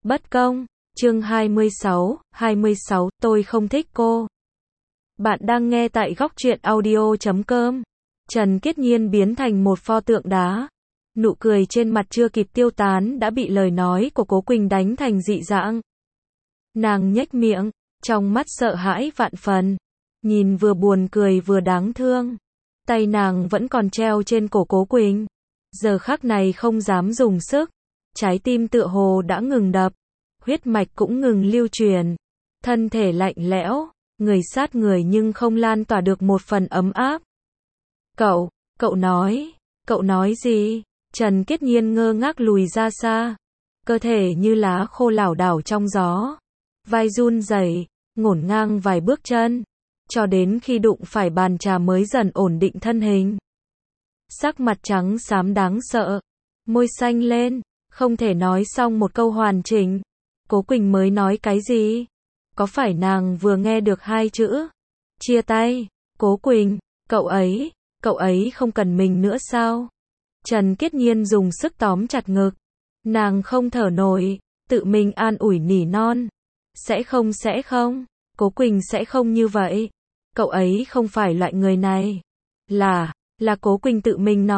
Bất công, chương 26, tôi không thích cô. Bạn đang nghe tại góc truyện audio.com. Trần Kiết Nhiên biến thành một pho tượng đá. Nụ cười trên mặt chưa kịp tiêu tán đã bị lời nói của Cố Quỳnh đánh thành dị dạng. Nàng nhếch miệng, trong mắt sợ hãi vạn phần. Nhìn vừa buồn cười vừa đáng thương. Tay nàng vẫn còn treo trên cổ Cố Quỳnh. Giờ khắc này không dám dùng sức. Trái tim tựa hồ đã ngừng đập. Huyết mạch cũng ngừng lưu truyền. Thân thể lạnh lẽo, người sát người nhưng không lan tỏa được một phần ấm áp. Cậu nói gì? Trần Kiết Nhiên ngơ ngác lùi ra xa. Cơ thể như lá khô lảo đảo trong gió. Vai run rẩy, ngổn ngang vài bước chân. Cho đến khi đụng phải bàn trà mới dần ổn định thân hình. Sắc mặt trắng xám đáng sợ. Môi xanh lên, không thể nói xong một câu hoàn chỉnh. Cố Quỳnh mới nói cái gì? Có phải nàng vừa nghe được hai chữ? Chia tay. Cố Quỳnh, cậu ấy không cần mình nữa sao? Trần Kiết Nhiên dùng sức tóm chặt ngực. Nàng không thở nổi, tự mình an ủi nỉ non. Sẽ không, Cố Quỳnh sẽ không như vậy. Cậu ấy không phải loại người này. Là Cố Quỳnh tự mình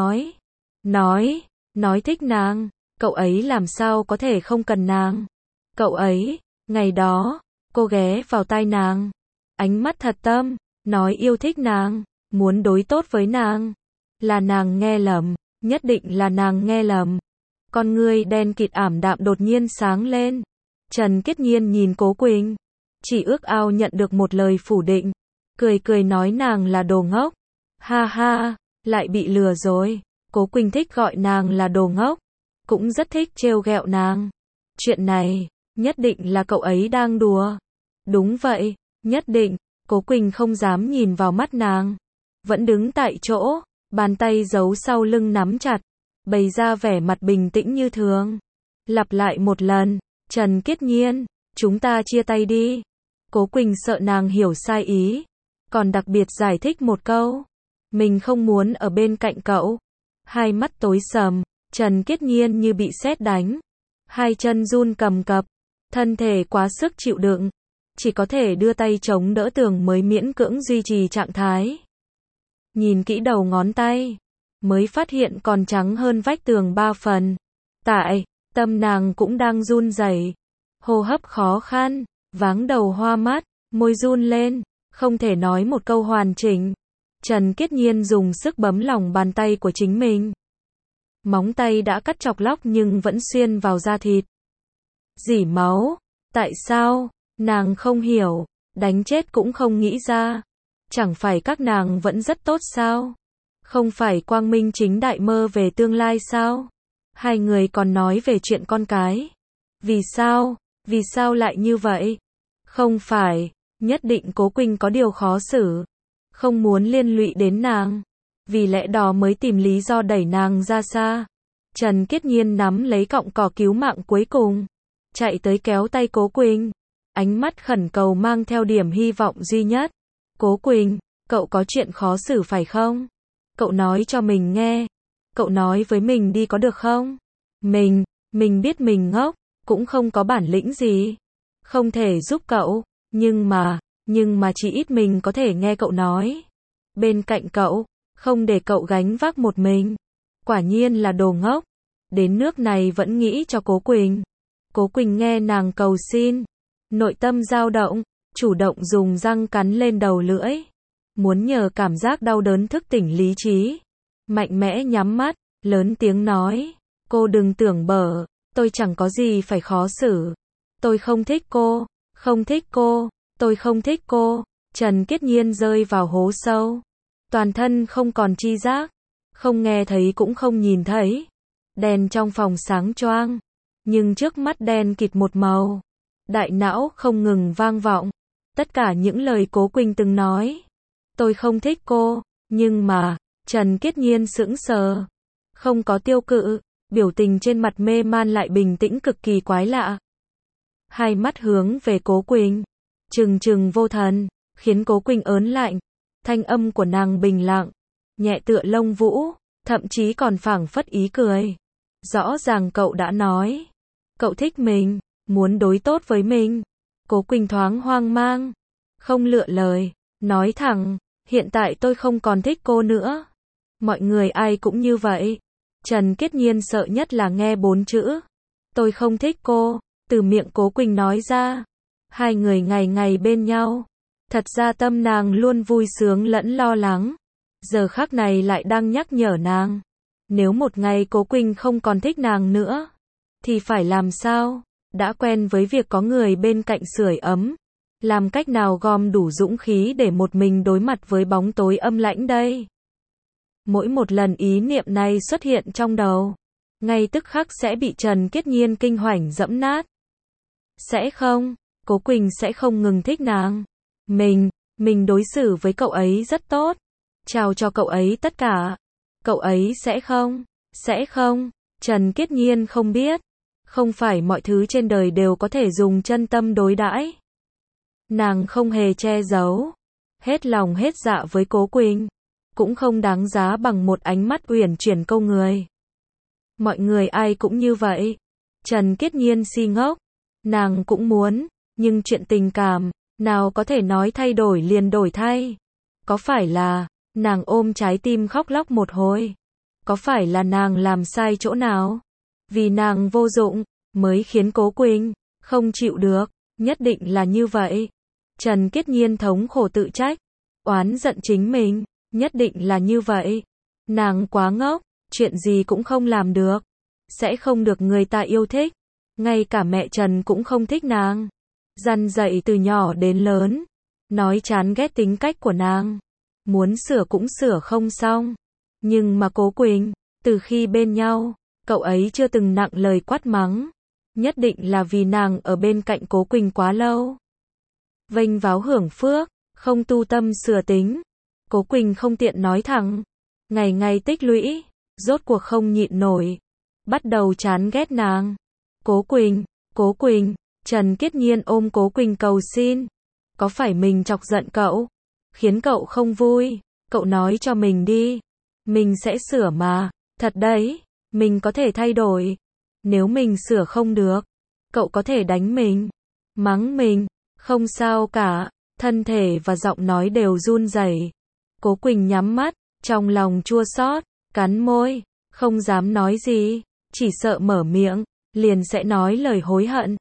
nói thích nàng. Cậu ấy làm sao có thể không cần nàng? Cậu ấy, ngày đó, cô ghé vào tai nàng. Ánh mắt thật tâm, nói yêu thích nàng, muốn đối tốt với nàng. Là nàng nghe lầm, nhất định là nàng nghe lầm. Con ngươi đen kịt ảm đạm đột nhiên sáng lên. Trần Kiết Nhiên nhìn Cố Quỳnh, chỉ ước ao nhận được một lời phủ định. Cười nói nàng là đồ ngốc. Ha ha, lại bị lừa rồi. Cố Quỳnh thích gọi nàng là đồ ngốc, cũng rất thích trêu ghẹo nàng. Chuyện này, nhất định là cậu ấy đang đùa. Đúng vậy, nhất định. Cố Quỳnh không dám nhìn vào mắt nàng. Vẫn đứng tại chỗ, bàn tay giấu sau lưng nắm chặt, bày ra vẻ mặt bình tĩnh như thường. Lặp lại một lần, Trần Kiết Nhiên, chúng ta chia tay đi. Cố Quỳnh sợ nàng hiểu sai ý, còn đặc biệt giải thích một câu. Mình không muốn ở bên cạnh cậu. Hai mắt tối sầm, Trần Kiết Nhiên như bị sét đánh. Hai chân run cầm cập, thân thể quá sức chịu đựng. Chỉ có thể đưa tay chống đỡ tường mới miễn cưỡng duy trì trạng thái. Nhìn kỹ đầu ngón tay, mới phát hiện còn trắng hơn vách tường 3 phần. Tại, tâm nàng cũng đang run rẩy, hô hấp khó khăn, váng đầu hoa mắt, môi run lên, không thể nói một câu hoàn chỉnh. Trần Kiết Nhiên dùng sức bấm lòng bàn tay của chính mình. Móng tay đã cắt chọc lóc nhưng vẫn xuyên vào da thịt. Rỉ máu. Tại sao? Nàng không hiểu, đánh chết cũng không nghĩ ra. Chẳng phải các nàng vẫn rất tốt sao? Không phải quang minh chính đại mơ về tương lai sao? Hai người còn nói về chuyện con cái. Vì sao lại như vậy? Không phải, nhất định Cố Quỳnh có điều khó xử. Không muốn liên lụy đến nàng. Vì lẽ đó mới tìm lý do đẩy nàng ra xa. Trần Kiết Nhiên nắm lấy cọng cỏ cứu mạng cuối cùng. Chạy tới kéo tay Cố Quỳnh. Ánh mắt khẩn cầu mang theo điểm hy vọng duy nhất. Cố Quỳnh, cậu có chuyện khó xử phải không? Cậu nói cho mình nghe. Cậu nói với mình đi có được không? Mình biết mình ngốc, cũng không có bản lĩnh gì. Không thể giúp cậu, nhưng mà chỉ ít mình có thể nghe cậu nói. Bên cạnh cậu, không để cậu gánh vác một mình. Quả nhiên là đồ ngốc. Đến nước này vẫn nghĩ cho Cố Quỳnh. Cố Quỳnh nghe nàng cầu xin. Nội tâm dao động, chủ động dùng răng cắn lên đầu lưỡi. Muốn nhờ cảm giác đau đớn thức tỉnh lý trí. Mạnh mẽ nhắm mắt, lớn tiếng nói. Cô đừng tưởng bở, tôi chẳng có gì phải khó xử. Tôi không thích cô, tôi không thích cô. Trần Kiết Nhiên rơi vào hố sâu. Toàn thân không còn tri giác. Không nghe thấy cũng không nhìn thấy. Đèn trong phòng sáng choang. Nhưng trước mắt đen kịt một màu. Đại não không ngừng vang vọng. Tất cả những lời Cố Quỳnh từng nói. Tôi không thích cô, nhưng mà, Trần Kiết Nhiên sững sờ. Không có tiêu cự, biểu tình trên mặt mê man lại bình tĩnh cực kỳ quái lạ. Hai mắt hướng về Cố Quỳnh, trừng vô thần, khiến Cố Quỳnh ớn lạnh. Thanh âm của nàng bình lặng, nhẹ tựa lông vũ, thậm chí còn phảng phất ý cười. Rõ ràng cậu đã nói, cậu thích mình, muốn đối tốt với mình. Cố Quỳnh thoáng hoang mang, không lựa lời, nói thẳng, hiện tại tôi không còn thích cô nữa. Mọi người ai cũng như vậy. Trần Kiết Nhiên sợ nhất là nghe 4 chữ. Tôi không thích cô, từ miệng Cố Quỳnh nói ra. Hai người ngày ngày bên nhau. Thật ra tâm nàng luôn vui sướng lẫn lo lắng. Giờ khắc này lại đang nhắc nhở nàng. Nếu một ngày Cố Quỳnh không còn thích nàng nữa, thì phải làm sao? Đã quen với việc có người bên cạnh sưởi ấm. Làm cách nào gom đủ dũng khí để một mình đối mặt với bóng tối âm lãnh đây? Mỗi một lần ý niệm này xuất hiện trong đầu, ngay tức khắc sẽ bị Trần Kiết Nhiên kinh hoảng dẫm nát. Sẽ không, Cố Quỳnh sẽ không ngừng thích nàng. Mình đối xử với cậu ấy rất tốt. Trao cho cậu ấy tất cả. Cậu ấy sẽ không. Trần Kiết Nhiên không biết. Không phải mọi thứ trên đời đều có thể dùng chân tâm đối đãi. Nàng không hề che giấu. Hết lòng hết dạ với Cố Quỳnh. Cũng không đáng giá bằng một ánh mắt uyển chuyển câu người. Mọi người ai cũng như vậy. Trần Kiết Nhiên si ngốc. Nàng cũng muốn, nhưng chuyện tình cảm, nào có thể nói thay đổi liền đổi thay. Có phải là, nàng ôm trái tim khóc lóc một hồi? Có phải là nàng làm sai chỗ nào? Vì nàng vô dụng, mới khiến Cố Quỳnh không chịu được, nhất định là như vậy. Trần Kiết Nhiên thống khổ tự trách, oán giận chính mình, nhất định là như vậy. Nàng quá ngốc, chuyện gì cũng không làm được, sẽ không được người ta yêu thích. Ngay cả mẹ Trần cũng không thích nàng. Dằn dạy từ nhỏ đến lớn, nói chán ghét tính cách của nàng. Muốn sửa cũng sửa không xong. Nhưng mà Cố Quỳnh, từ khi bên nhau, cậu ấy chưa từng nặng lời quát mắng. Nhất định là vì nàng ở bên cạnh Cố Quỳnh quá lâu. Vênh váo hưởng phước, không tu tâm sửa tính. Cố Quỳnh không tiện nói thẳng. Ngày ngày tích lũy, rốt cuộc không nhịn nổi. Bắt đầu chán ghét nàng. Cố Quỳnh, Trần Kiết Nhiên ôm Cố Quỳnh cầu xin. Có phải mình chọc giận cậu? Khiến cậu không vui? Cậu nói cho mình đi. Mình sẽ sửa mà. Thật đấy, mình có thể thay đổi. Nếu mình sửa không được, cậu có thể đánh mình, mắng mình, không sao cả. Thân thể và giọng nói đều run rẩy. Cố Quỳnh nhắm mắt, trong lòng chua xót, cắn môi, không dám nói gì, chỉ sợ mở miệng, liền sẽ nói lời hối hận.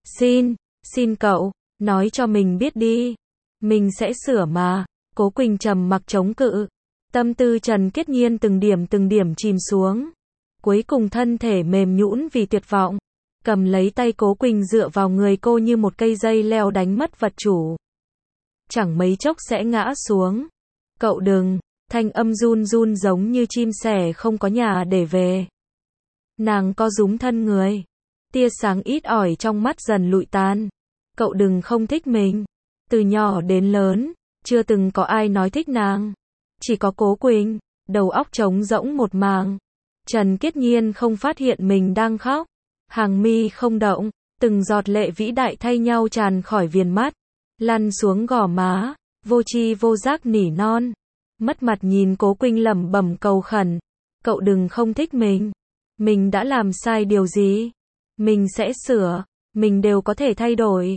Xin cậu, nói cho mình biết đi. Mình sẽ sửa mà. Cố Quỳnh trầm mặc chống cự. Tâm tư Trần Kiết Nhiên từng điểm chìm xuống. Cuối cùng thân thể mềm nhũn vì tuyệt vọng. Cầm lấy tay Cố Quỳnh dựa vào người cô như một cây dây leo đánh mất vật chủ. Chẳng mấy chốc sẽ ngã xuống. Cậu đừng, thanh âm run run giống như chim sẻ không có nhà để về. Nàng co rúm thân người. Tia sáng ít ỏi trong mắt dần lụi tan. Cậu đừng không thích mình. Từ nhỏ đến lớn, chưa từng có ai nói thích nàng. Chỉ có Cố Quỳnh, đầu óc trống rỗng một màng. Trần Kiết Nhiên không phát hiện mình đang khóc. Hàng mi không động, từng giọt lệ vĩ đại thay nhau tràn khỏi viền mắt. Lăn xuống gò má, vô tri vô giác nỉ non. Mất mặt nhìn Cố Quỳnh lẩm bẩm cầu khẩn. Cậu đừng không thích mình. Mình đã làm sai điều gì? Mình sẽ sửa, mình đều có thể thay đổi.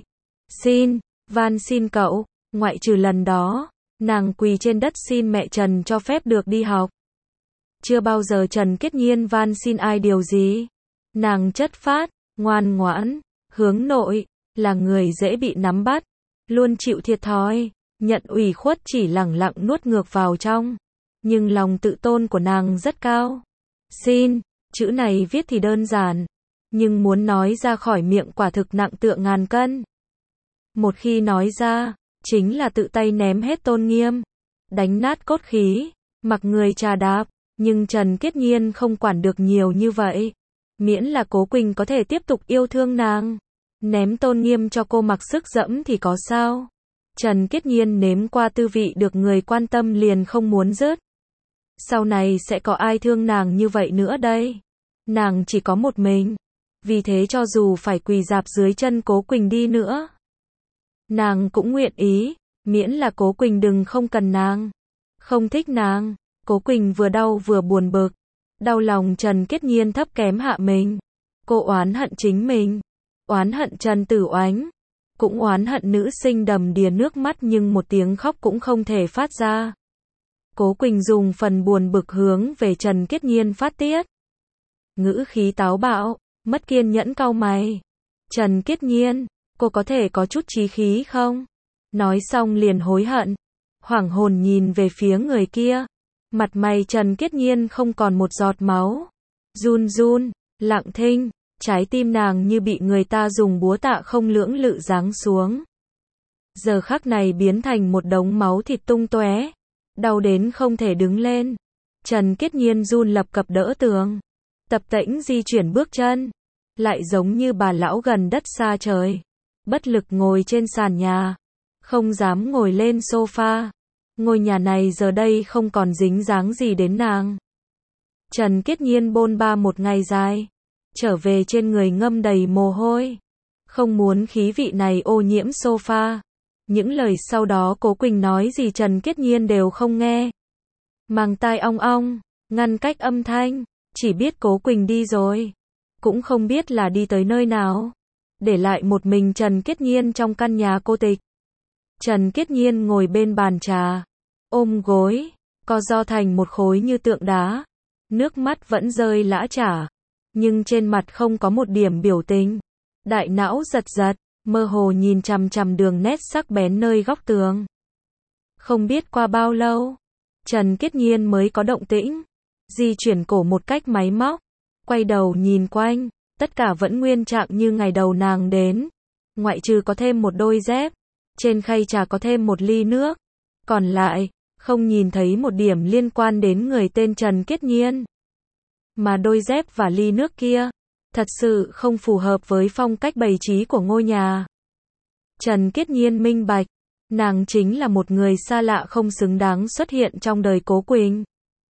Van xin cậu, ngoại trừ lần đó, nàng quỳ trên đất xin mẹ Trần cho phép được đi học. Chưa bao giờ Trần Kiết Nhiên van xin ai điều gì. Nàng chất phác, ngoan ngoãn, hướng nội, là người dễ bị nắm bắt, luôn chịu thiệt thòi, nhận ủy khuất chỉ lẳng lặng nuốt ngược vào trong. Nhưng lòng tự tôn của nàng rất cao. Chữ này viết thì đơn giản, nhưng muốn nói ra khỏi miệng quả thực nặng tựa ngàn cân. Một khi nói ra, chính là tự tay ném hết tôn nghiêm, đánh nát cốt khí, mặc người trà đạp. Nhưng Trần Kiết Nhiên không quản được nhiều như vậy. Miễn là Cố Quỳnh có thể tiếp tục yêu thương nàng. Ném tôn nghiêm cho cô mặc sức dẫm thì có sao? Trần Kiết Nhiên nếm qua tư vị được người quan tâm liền không muốn dứt. Sau này sẽ có ai thương nàng như vậy nữa đây? Nàng chỉ có một mình. Vì thế cho dù phải quỳ rạp dưới chân Cố Quỳnh đi nữa, nàng cũng nguyện ý, miễn là Cố Quỳnh đừng không cần nàng, không thích nàng. Cố Quỳnh vừa đau vừa buồn bực. Đau lòng Trần Kiết Nhiên thấp kém hạ mình. Cô oán hận chính mình. Oán hận Trần Tử Oánh, cũng oán hận nữ sinh đầm đìa nước mắt nhưng một tiếng khóc cũng không thể phát ra. Cố Quỳnh dùng phần buồn bực hướng về Trần Kiết Nhiên phát tiết. Ngữ khí táo bạo, mất kiên nhẫn cau mày. Trần Kiết Nhiên, cô có thể có chút chí khí không? Nói xong liền hối hận. Hoảng hồn nhìn về phía người kia. Mặt mày Trần Kiết Nhiên không còn một giọt máu. Run run, lặng thinh, trái tim nàng như bị người ta dùng búa tạ không lưỡng lự giáng xuống. Giờ khắc này biến thành một đống máu thịt tung tóe, đau đến không thể đứng lên. Trần Kiết Nhiên run lập cập đỡ tường, tập tễnh di chuyển bước chân, lại giống như bà lão gần đất xa trời, bất lực ngồi trên sàn nhà, không dám ngồi lên sofa. Ngôi nhà này giờ đây không còn dính dáng gì đến nàng. Trần Kiết Nhiên bôn ba một ngày dài, trở về trên người ngâm đầy mồ hôi, không muốn khí vị này ô nhiễm sofa. Những lời sau đó Cố Quỳnh nói gì Trần Kiết Nhiên đều không nghe. Màng tai ong ong, ngăn cách âm thanh, chỉ biết Cố Quỳnh đi rồi, cũng không biết là đi tới nơi nào, để lại một mình Trần Kiết Nhiên trong căn nhà cô tịch. Trần Kiết Nhiên ngồi bên bàn trà, ôm gối, co ro thành một khối như tượng đá, nước mắt vẫn rơi lã chả, nhưng trên mặt không có một điểm biểu tình. Đại não giật giật, mơ hồ nhìn chằm chằm đường nét sắc bén nơi góc tường. Không biết qua bao lâu, Trần Kiết Nhiên mới có động tĩnh, di chuyển cổ một cách máy móc, quay đầu nhìn quanh, tất cả vẫn nguyên trạng như ngày đầu nàng đến, ngoại trừ có thêm một đôi dép, trên khay trà có thêm một ly nước, còn lại, không nhìn thấy một điểm liên quan đến người tên Trần Kiết Nhiên. Mà đôi dép và ly nước kia, thật sự không phù hợp với phong cách bày trí của ngôi nhà. Trần Kiết Nhiên minh bạch, nàng chính là một người xa lạ không xứng đáng xuất hiện trong đời Cố Quỳnh.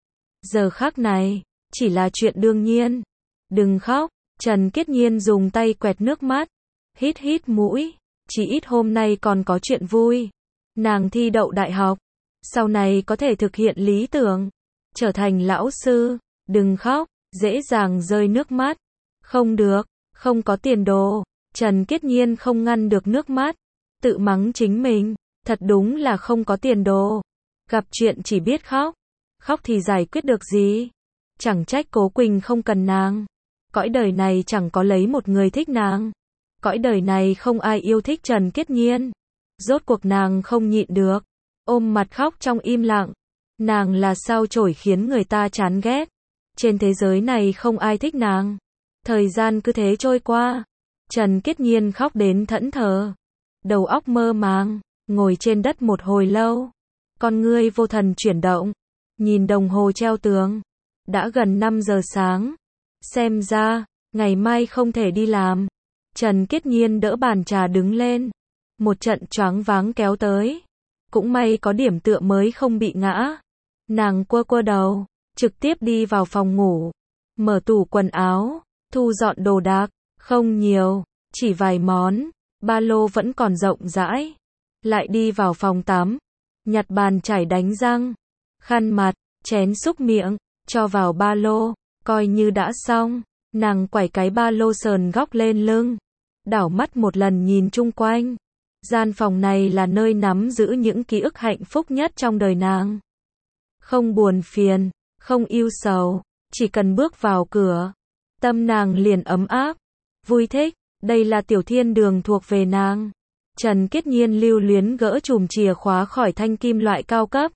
Giờ khắc này, chỉ là chuyện đương nhiên. Đừng khóc, Trần Kiết Nhiên dùng tay quẹt nước mắt, hít hít mũi, chỉ ít hôm nay còn có chuyện vui. Nàng thi đậu đại học, sau này có thể thực hiện lý tưởng, trở thành lão sư. Đừng khóc, dễ dàng rơi nước mắt. Không được, không có tiền đồ. Trần Kiết Nhiên không ngăn được nước mắt, tự mắng chính mình, thật đúng là không có tiền đồ. Gặp chuyện chỉ biết khóc, khóc thì giải quyết được gì. Chẳng trách Cố Quỳnh không cần nàng. Cõi đời này chẳng có lấy một người thích nàng. Cõi đời này không ai yêu thích Trần Kiết Nhiên. Rốt cuộc nàng không nhịn được, ôm mặt khóc trong im lặng. Nàng là sao chổi khiến người ta chán ghét. Trên thế giới này không ai thích nàng. Thời gian cứ thế trôi qua. Trần Kiết Nhiên khóc đến thẫn thờ, đầu óc mơ màng, ngồi trên đất một hồi lâu. Con ngươi vô thần chuyển động, nhìn đồng hồ treo tường. Đã gần 5 giờ sáng. Xem ra, ngày mai không thể đi làm. Trần Kiết Nhiên đỡ bàn trà đứng lên. Một trận choáng váng kéo tới. Cũng may có điểm tựa mới không bị ngã. Nàng quơ quơ đầu, trực tiếp đi vào phòng ngủ. Mở tủ quần áo, thu dọn đồ đạc, không nhiều, chỉ vài món, ba lô vẫn còn rộng rãi. Lại đi vào phòng tắm, nhặt bàn chải đánh răng, khăn mặt, chén súc miệng, cho vào ba lô, coi như đã xong. Nàng quẩy cái ba lô sờn góc lên lưng, đảo mắt một lần nhìn chung quanh. Gian phòng này là nơi nắm giữ những ký ức hạnh phúc nhất trong đời nàng. Không buồn phiền, không ưu sầu, chỉ cần bước vào cửa, tâm nàng liền ấm áp, vui thích. Đây là tiểu thiên đường thuộc về nàng. Trần Kiết Nhiên lưu luyến gỡ chùm chìa khóa khỏi thanh kim loại cao cấp,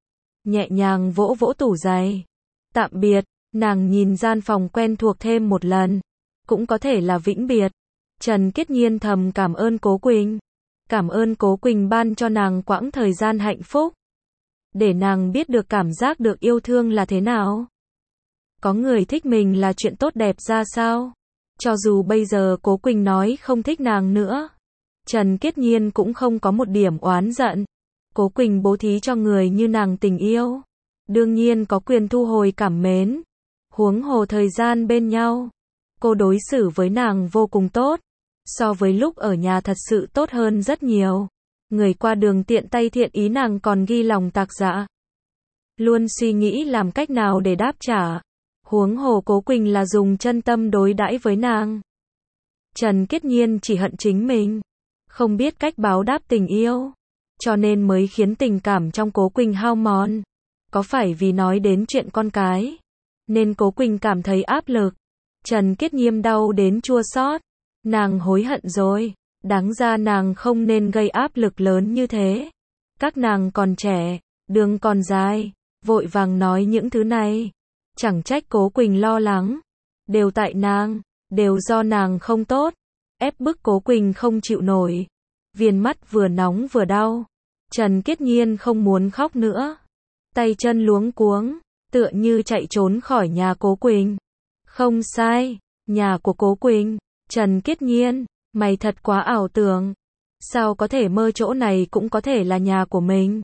nhẹ nhàng vỗ vỗ tủ giày. Tạm biệt. Nàng nhìn gian phòng quen thuộc thêm một lần, cũng có thể là vĩnh biệt. Trần Kiết Nhiên thầm cảm ơn Cố Quỳnh, cảm ơn Cố Quỳnh ban cho nàng quãng thời gian hạnh phúc, để nàng biết được cảm giác được yêu thương là thế nào. Có người thích mình là chuyện tốt đẹp ra sao. Cho dù bây giờ Cố Quỳnh nói không thích nàng nữa, Trần Kiết Nhiên cũng không có một điểm oán giận. Cố Quỳnh bố thí cho người như nàng tình yêu, đương nhiên có quyền thu hồi cảm mến. Huống hồ thời gian bên nhau, cô đối xử với nàng vô cùng tốt, so với lúc ở nhà thật sự tốt hơn rất nhiều. Người qua đường tiện tay thiện ý nàng còn ghi lòng tạc dạ, luôn suy nghĩ làm cách nào để đáp trả. Huống hồ Cố Quỳnh là dùng chân tâm đối đãi với nàng. Trần Kiết Nhiên chỉ hận chính mình, không biết cách báo đáp tình yêu, cho nên mới khiến tình cảm trong Cố Quỳnh hao mòn. Có phải vì nói đến chuyện con cái, nên Cố Quỳnh cảm thấy áp lực? Trần Kiết Nhiên đau đến chua xót, nàng hối hận rồi, đáng ra nàng không nên gây áp lực lớn như thế. Các nàng còn trẻ, đường còn dài, vội vàng nói những thứ này. Chẳng trách Cố Quỳnh lo lắng, đều tại nàng, đều do nàng không tốt, ép bức Cố Quỳnh không chịu nổi. Viền mắt vừa nóng vừa đau, Trần Kiết Nhiên không muốn khóc nữa, tay chân luống cuống, tựa như chạy trốn khỏi nhà Cố Quỳnh. Không sai, nhà của Cố Quỳnh. Trần Kiết Nhiên, mày thật quá ảo tưởng, sao có thể mơ chỗ này cũng có thể là nhà của mình.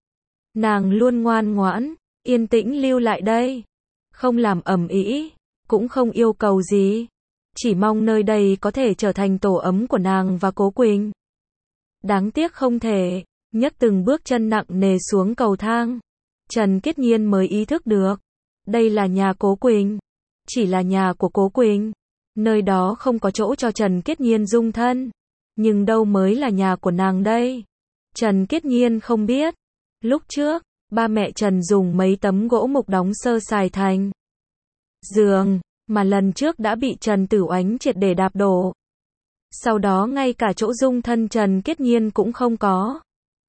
Nàng luôn ngoan ngoãn, yên tĩnh lưu lại đây, không làm ầm ĩ, cũng không yêu cầu gì, chỉ mong nơi đây có thể trở thành tổ ấm của nàng và Cố Quỳnh. Đáng tiếc không thể. Nhấc từng bước chân nặng nề xuống cầu thang, Trần Kiết Nhiên mới ý thức được, đây là nhà Cố Quỳnh, chỉ là nhà của Cố Quỳnh, nơi đó không có chỗ cho Trần Kiết Nhiên dung thân, nhưng đâu mới là nhà của nàng đây. Trần Kiết Nhiên không biết, lúc trước, ba mẹ Trần dùng mấy tấm gỗ mục đóng sơ sài thành giường, mà lần trước đã bị Trần Tử Oánh triệt để đạp đổ. Sau đó ngay cả chỗ dung thân Trần Kiết Nhiên cũng không có.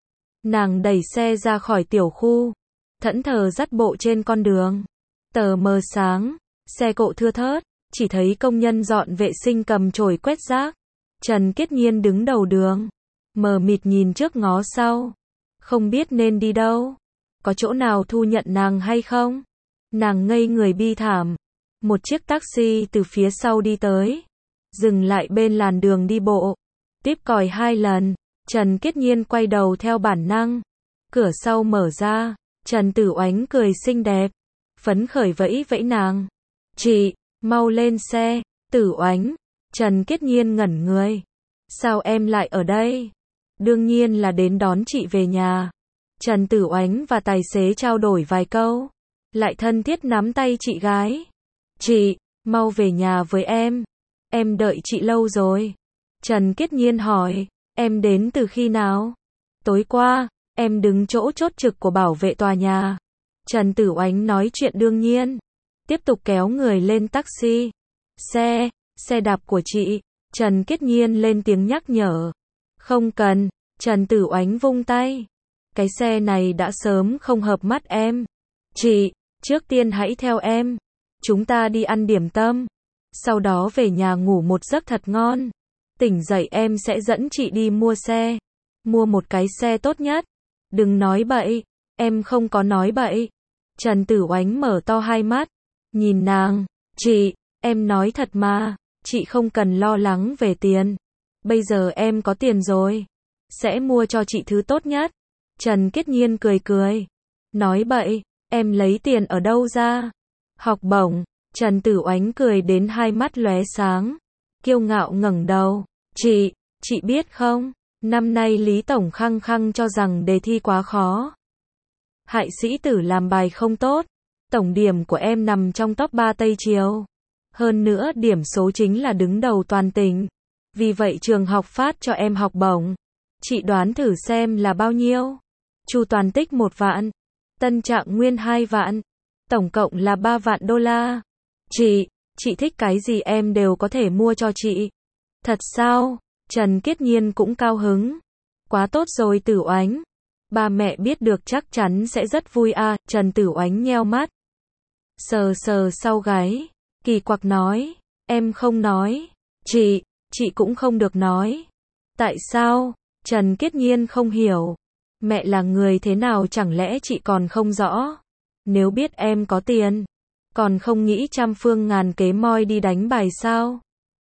Nàng đẩy xe ra khỏi tiểu khu, thẫn thờ dắt bộ trên con đường. Tờ mờ sáng, xe cộ thưa thớt, chỉ thấy công nhân dọn vệ sinh cầm chổi quét rác. Trần Kiết Nhiên đứng đầu đường, mờ mịt nhìn trước ngó sau, không biết nên đi đâu, có chỗ nào thu nhận nàng hay không. Nàng ngây người bi thảm. Một chiếc taxi từ phía sau đi tới, dừng lại bên làn đường đi bộ, tiếp còi 2 lần. Trần Kiết Nhiên quay đầu theo bản năng, cửa sau mở ra, Trần Tử Oánh cười xinh đẹp, phấn khởi vẫy vẫy nàng. Chị, mau lên xe. Tử Oánh. Trần Kiết Nhiên ngẩn người. Sao em lại ở đây? Đương nhiên là đến đón chị về nhà. Trần Tử Oánh và tài xế trao đổi vài câu, lại thân thiết nắm tay chị gái. Chị, mau về nhà với em đợi chị lâu rồi. Trần Kiết Nhiên hỏi, em đến từ khi nào? Tối qua, em đứng chỗ chốt trực của bảo vệ tòa nhà. Trần Tử Oánh nói chuyện đương nhiên, tiếp tục kéo người lên taxi. Xe đạp của chị. Trần Kiết Nhiên lên tiếng nhắc nhở. Không cần. Trần Tử Oánh vung tay. Cái xe này đã sớm không hợp mắt em. Chị, trước tiên hãy theo em. Chúng ta đi ăn điểm tâm, sau đó về nhà ngủ một giấc thật ngon. Tỉnh dậy em sẽ dẫn chị đi mua xe. Mua một cái xe tốt nhất. Đừng nói bậy. Em không có nói bậy. Trần Tử Oánh mở to hai mắt, nhìn nàng. Chị, em nói thật mà. Chị không cần lo lắng về tiền. Bây giờ em có tiền rồi, sẽ mua cho chị thứ tốt nhất. Trần Kiết Nhiên cười cười. Nói bậy, em lấy tiền ở đâu ra? Học bổng. Trần Tử Oánh cười đến hai mắt lóe sáng, kiêu ngạo ngẩng đầu. Chị biết không, năm nay Lý Tổng khăng khăng cho rằng đề thi quá khó. Hại sĩ tử làm bài không tốt. Tổng điểm của em nằm trong top 3 Tây Triều. Hơn nữa điểm số chính là đứng đầu toàn tỉnh. Vì vậy trường học phát cho em học bổng. Chị đoán thử xem là bao nhiêu? Chu Toàn Tích 1 vạn. Tân Trạng Nguyên 2 vạn. Tổng cộng là 3 vạn đô la. Chị thích cái gì em đều có thể mua cho chị. Thật sao? Trần Kiết Nhiên cũng cao hứng. Quá tốt rồi Tử Oánh. Ba mẹ biết được chắc chắn sẽ rất vui à. Trần Tử Oánh nheo mắt, sờ sau gáy, kỳ quặc nói. Em không nói. Chị cũng không được nói. Tại sao? Trần Kiết Nhiên không hiểu. Mẹ là người thế nào chẳng lẽ chị còn không rõ? Nếu biết em có tiền, còn không nghĩ trăm phương ngàn kế moi đi đánh bài sao?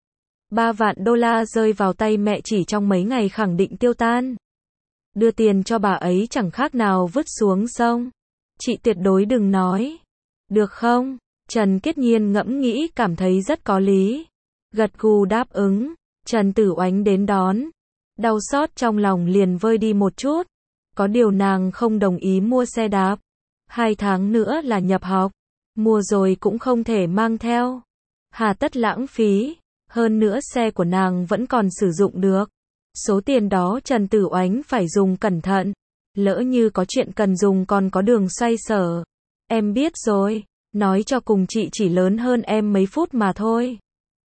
3 vạn đô la rơi vào tay mẹ chỉ trong mấy ngày khẳng định tiêu tan. Đưa tiền cho bà ấy chẳng khác nào vứt xuống sông. Chị tuyệt đối đừng nói. Được không? Trần Kiết Nhiên ngẫm nghĩ cảm thấy rất có lý. Gật gù đáp ứng. Trần Tử Oánh đến đón. Đau xót trong lòng liền vơi đi một chút. Có điều nàng không đồng ý mua xe đạp. 2 tháng nữa là nhập học. Mua rồi cũng không thể mang theo. Hà tất lãng phí. Hơn nữa xe của nàng vẫn còn sử dụng được. Số tiền đó Trần Tử Oánh phải dùng cẩn thận. Lỡ như có chuyện cần dùng còn có đường xoay sở. Em biết rồi, nói cho cùng chị chỉ lớn hơn em mấy phút mà thôi.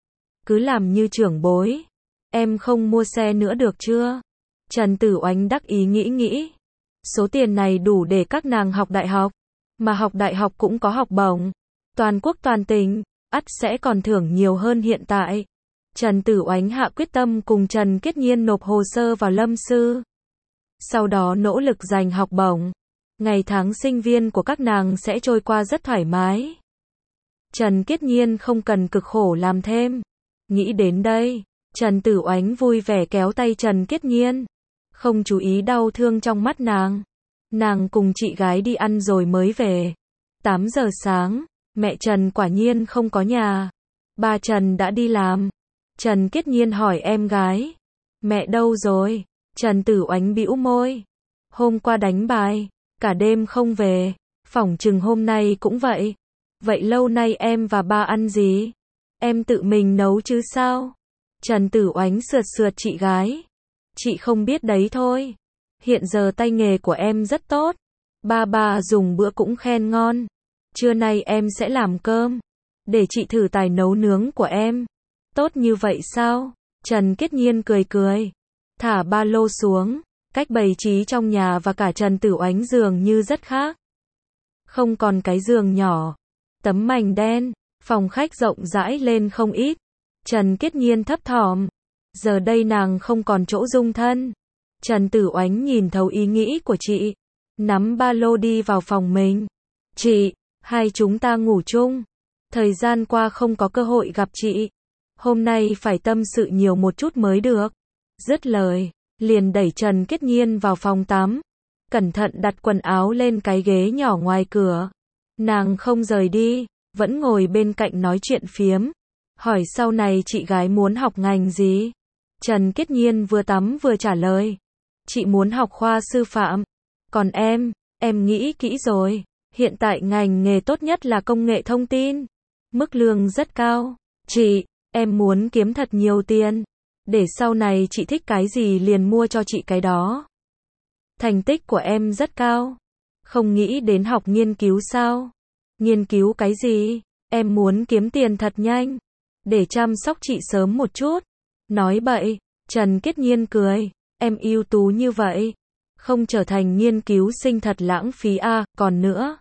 Cứ làm như trưởng bối. Em không mua xe nữa được chưa? Trần Tử Oánh đắc ý nghĩ. Số tiền này đủ để các nàng học đại học. Mà học đại học cũng có học bổng. Toàn quốc toàn tỉnh, ắt sẽ còn thưởng nhiều hơn hiện tại. Trần Tử Oánh hạ quyết tâm cùng Trần Kết Nhiên nộp hồ sơ vào lâm sư. Sau đó nỗ lực giành học bổng. Ngày tháng sinh viên của các nàng sẽ trôi qua rất thoải mái. Trần Kết Nhiên không cần cực khổ làm thêm. Nghĩ đến đây, Trần Tử Oánh vui vẻ kéo tay Trần Kết Nhiên. Không chú ý đau thương trong mắt nàng. Nàng cùng chị gái đi ăn rồi mới về. 8 giờ sáng, mẹ Trần quả nhiên không có nhà. Ba Trần đã đi làm. Trần Kết Nhiên hỏi em gái. Mẹ đâu rồi? Trần Tử Oánh bĩu môi. Hôm qua đánh bài, cả đêm không về. Phỏng chừng hôm nay cũng vậy. Vậy lâu nay em và ba ăn gì? Em tự mình nấu chứ sao? Trần Tử Oánh sượt chị gái. Chị không biết đấy thôi. Hiện giờ tay nghề của em rất tốt. Ba dùng bữa cũng khen ngon. Trưa nay em sẽ làm cơm. Để chị thử tài nấu nướng của em. Tốt như vậy sao? Trần Kết Nhiên cười. Thả ba lô xuống. Cách bày trí trong nhà và cả Trần Tử Oánh giường như rất khác. Không còn cái giường nhỏ. Tấm mành đen. Phòng khách rộng rãi lên không ít. Trần Kết Nhiên thấp thỏm. Giờ đây nàng không còn chỗ dung thân. Trần Tử Oánh nhìn thấu ý nghĩ của chị. Nắm ba lô đi vào phòng mình. Chị, hai chúng ta ngủ chung. Thời gian qua không có cơ hội gặp chị. Hôm nay phải tâm sự nhiều một chút mới được. Dứt lời, liền đẩy Trần Kết Nhiên vào phòng tắm. Cẩn thận đặt quần áo lên cái ghế nhỏ ngoài cửa. Nàng không rời đi, vẫn ngồi bên cạnh nói chuyện phiếm. Hỏi sau này chị gái muốn học ngành gì? Trần Kết Nhiên vừa tắm vừa trả lời. Chị muốn học khoa sư phạm. Còn em nghĩ kỹ rồi. Hiện tại ngành nghề tốt nhất là công nghệ thông tin. Mức lương rất cao. Em muốn kiếm thật nhiều tiền. Để sau này chị thích cái gì liền mua cho chị cái đó. Thành tích của em rất cao. Không nghĩ đến học nghiên cứu sao? Nghiên cứu cái gì? Em muốn kiếm tiền thật nhanh. Để chăm sóc chị sớm một chút. Nói bậy. Trần Kết Nhiên cười. Em ưu tú như vậy. Không trở thành nghiên cứu sinh thật lãng phí à, còn nữa.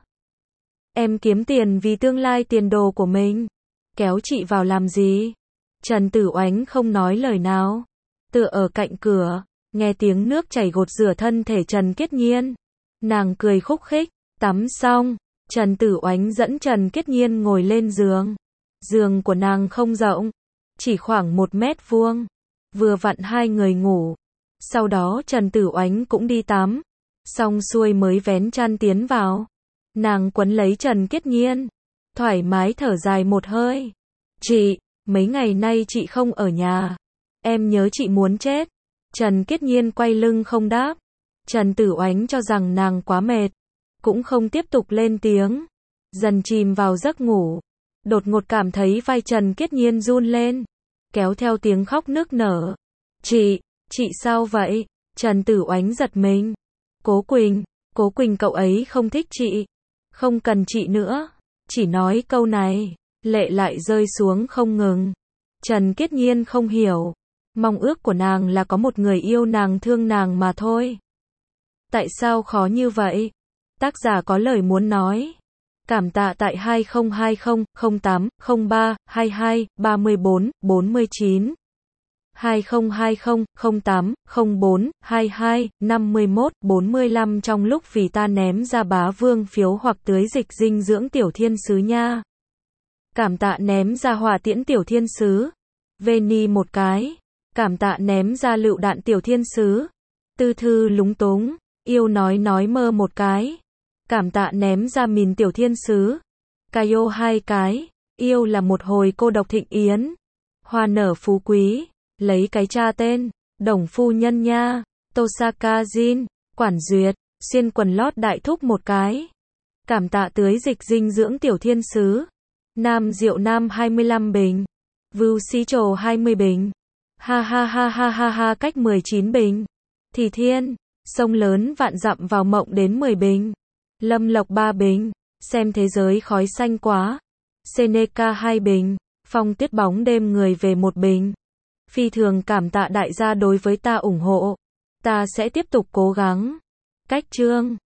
Em kiếm tiền vì tương lai tiền đồ của mình. Kéo chị vào làm gì? Trần Tử Oánh không nói lời nào. Tựa ở cạnh cửa, nghe tiếng nước chảy gột rửa thân thể Trần Kết Nhiên. Nàng cười khúc khích, tắm xong, Trần Tử Oánh dẫn Trần Kết Nhiên ngồi lên giường. Giường của nàng không rộng, chỉ khoảng 1 mét vuông. Vừa vặn hai người ngủ. Sau đó Trần Tử Oánh cũng đi tắm. Xong xuôi mới vén chăn tiến vào. Nàng quấn lấy Trần Kết Nhiên. Thoải mái thở dài một hơi. Chị, mấy ngày nay chị không ở nhà. Em nhớ chị muốn chết. Trần Kết Nhiên quay lưng không đáp. Trần Tử Oánh cho rằng nàng quá mệt. Cũng không tiếp tục lên tiếng. Dần chìm vào giấc ngủ. Đột ngột cảm thấy vai Trần Kết Nhiên run lên. Kéo theo tiếng khóc nức nở. Chị sao vậy? Trần Tử Oánh giật mình. Cố Quỳnh cậu ấy không thích chị. Không cần chị nữa. Chỉ nói câu này, lệ lại rơi xuống không ngừng. Trần Kết Nhiên không hiểu. Mong ước của nàng là có một người yêu nàng thương nàng mà thôi. Tại sao khó như vậy? Tác giả có lời muốn nói. Cảm tạ tại 2020 08 03 22 34 49 2020 08 04 22 51 45 trong lúc vì ta ném ra bá vương phiếu hoặc tưới dịch dinh dưỡng tiểu thiên sứ nha. Cảm tạ ném ra hỏa tiễn tiểu thiên sứ. Veni một cái. Cảm tạ ném ra lựu đạn tiểu thiên sứ. Tư thư lúng túng. Yêu nói mơ một cái. Cảm tạ ném ra mìn tiểu thiên sứ. Caio 2 cái. Yêu là một hồi cô độc thịnh yến. Hoa nở phú quý. Lấy cái cha tên. Đồng phu nhân nha. Tosaka Jin. Quản duyệt. Xiên quần lót đại thúc một cái. Cảm tạ tưới dịch dinh dưỡng tiểu thiên sứ. Nam Diệu Nam 25 bình. Vưu Sĩ Trồ 20 bình. Ha ha ha ha ha ha cách 19 bình. Thì Thiên, sông lớn vạn dặm vào mộng đến 10 bình. Lâm Lộc 3 bình. Xem thế giới khói xanh quá. Seneca 2 bình. Phong tuyết bóng đêm người về 1 bình. Phi thường cảm tạ đại gia đối với ta ủng hộ. Ta sẽ tiếp tục cố gắng. Cách chương